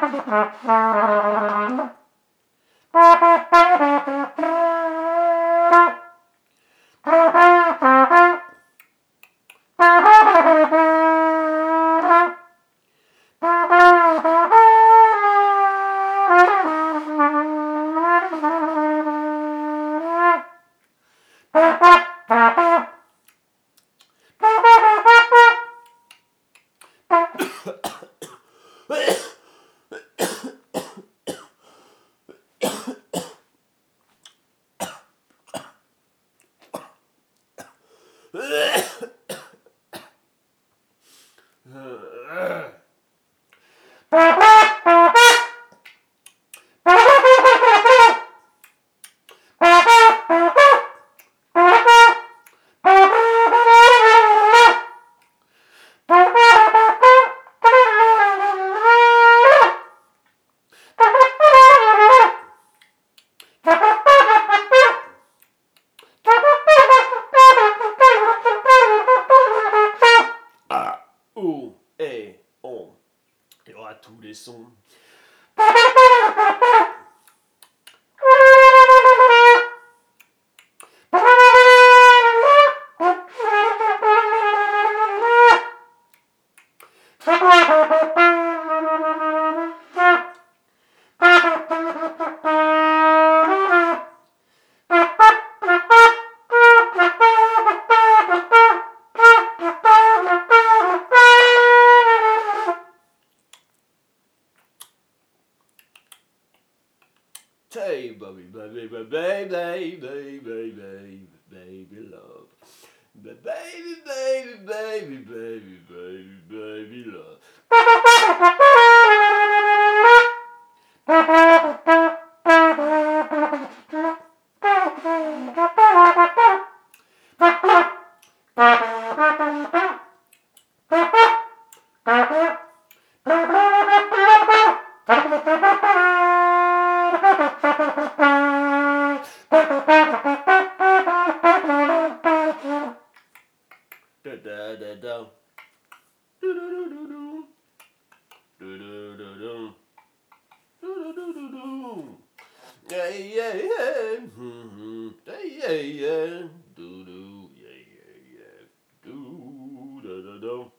Oh, et on. Il y aura tous les sons. Hey, baby, baby, baby, baby, baby, baby, love. Baby, baby, baby, baby, baby, baby, love. Da da da da. Do do do do do. Do do do do. Do do do do. Yeah yeah yeah. Yeah yeah yeah. Do do yeah yeah yeah. Do da da da.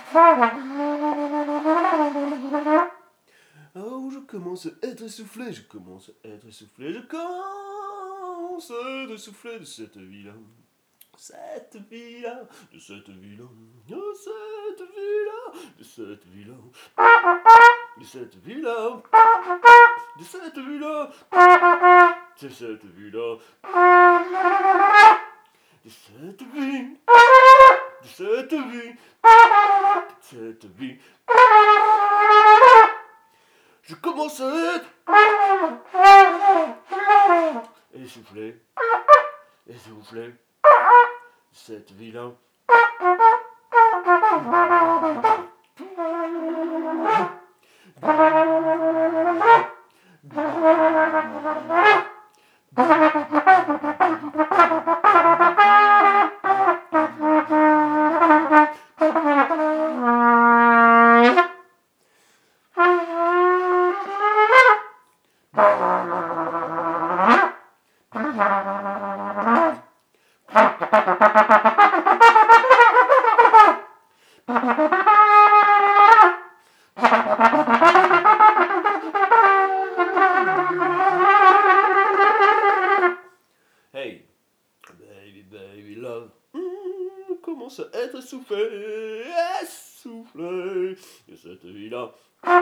Oh, je commence à être essoufflé, je commence à être essoufflé, je commence à être essoufflé de cette vie-là. Cette vie-là, de cette vie-là, de cette vie-là, de cette vie-là, de cette vie-là, de cette vie-là, de cette vie-là, de cette vie, de cette vie, de cette vie. Je commence à être essoufflé, essoufflé, cette vie-là. Hey, baby, baby love, commence à être essoufflé, essoufflé de cette vie-là.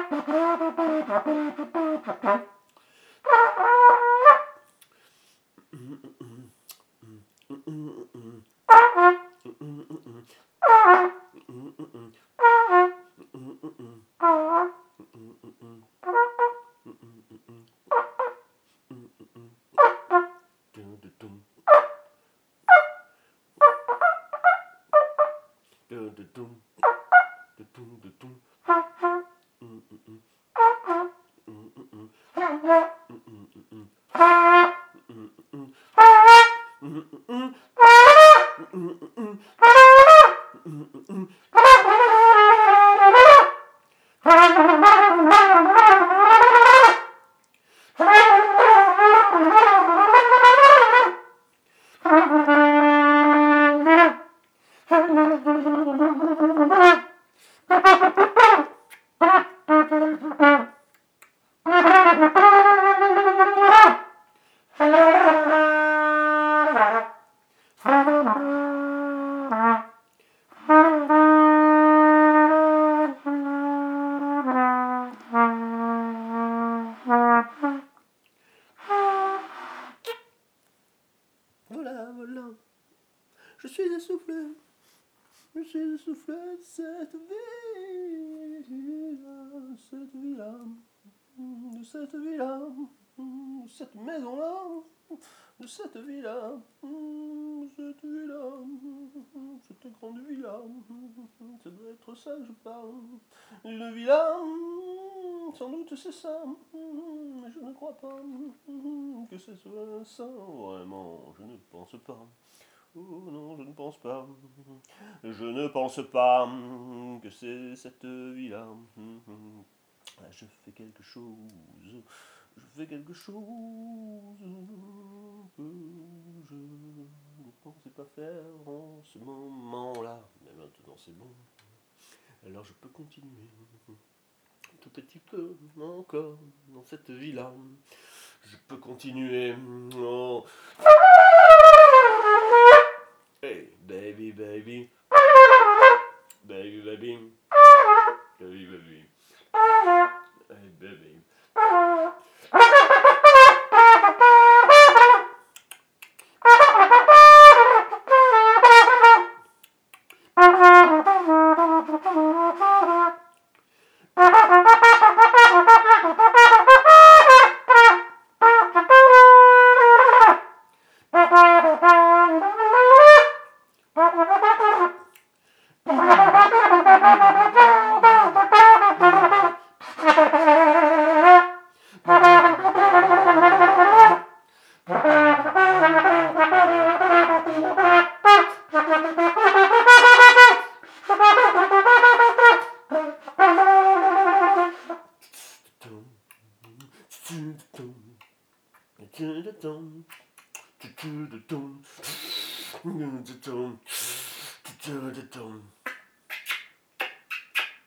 Voilà, voilà. Je suis essoufflé. Je suis essoufflé de cette vie-là, de cette vie-là, de cette vie-là, de cette maison-là, de cette vie-là, de cette vie-là, cette grande vie-là. Ça doit être ça que je parle. Une vie-là, sans doute c'est ça, mais je ne crois pas que ce soit ça. Vraiment, je ne pense pas. Oh non, je ne pense pas. Je ne pense pas que c'est cette vie-là. Je fais quelque chose. Je fais quelque chose que je ne pensais pas faire en ce moment-là. Mais maintenant c'est bon. Alors je peux continuer. Un tout petit peu encore dans cette vie-là. Je peux continuer. Oh. Hey, baby, baby. Baby, baby. Baby, baby. Hey, baby.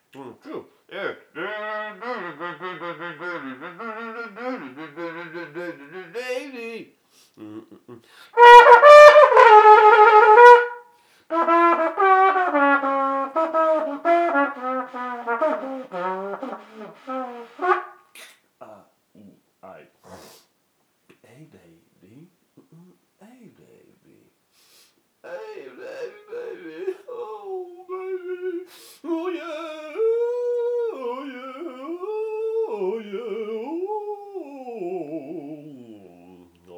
True. Yeah. Daily. I. Hey, baby. Hey, baby. Hey, baby, baby. Oh, baby. Oh, yeah. Oh, yeah. Oh, yeah.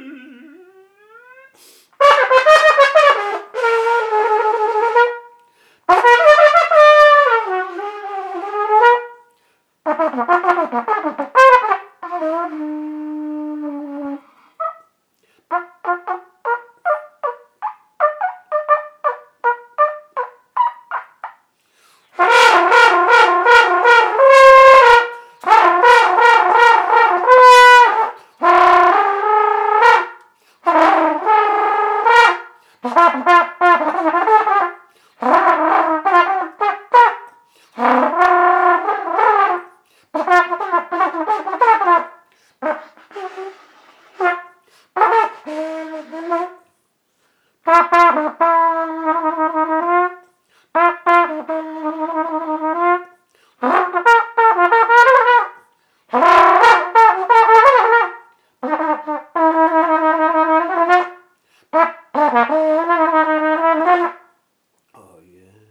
Oh, yeah.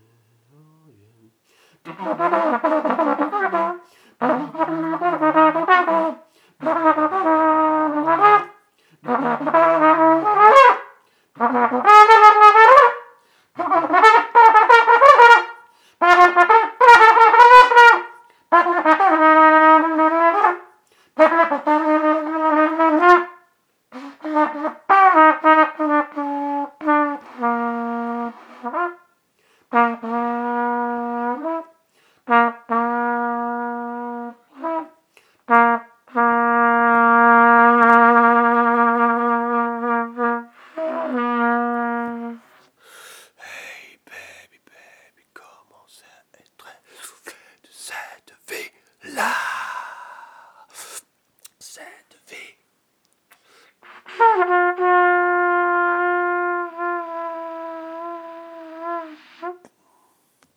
Oh, yeah.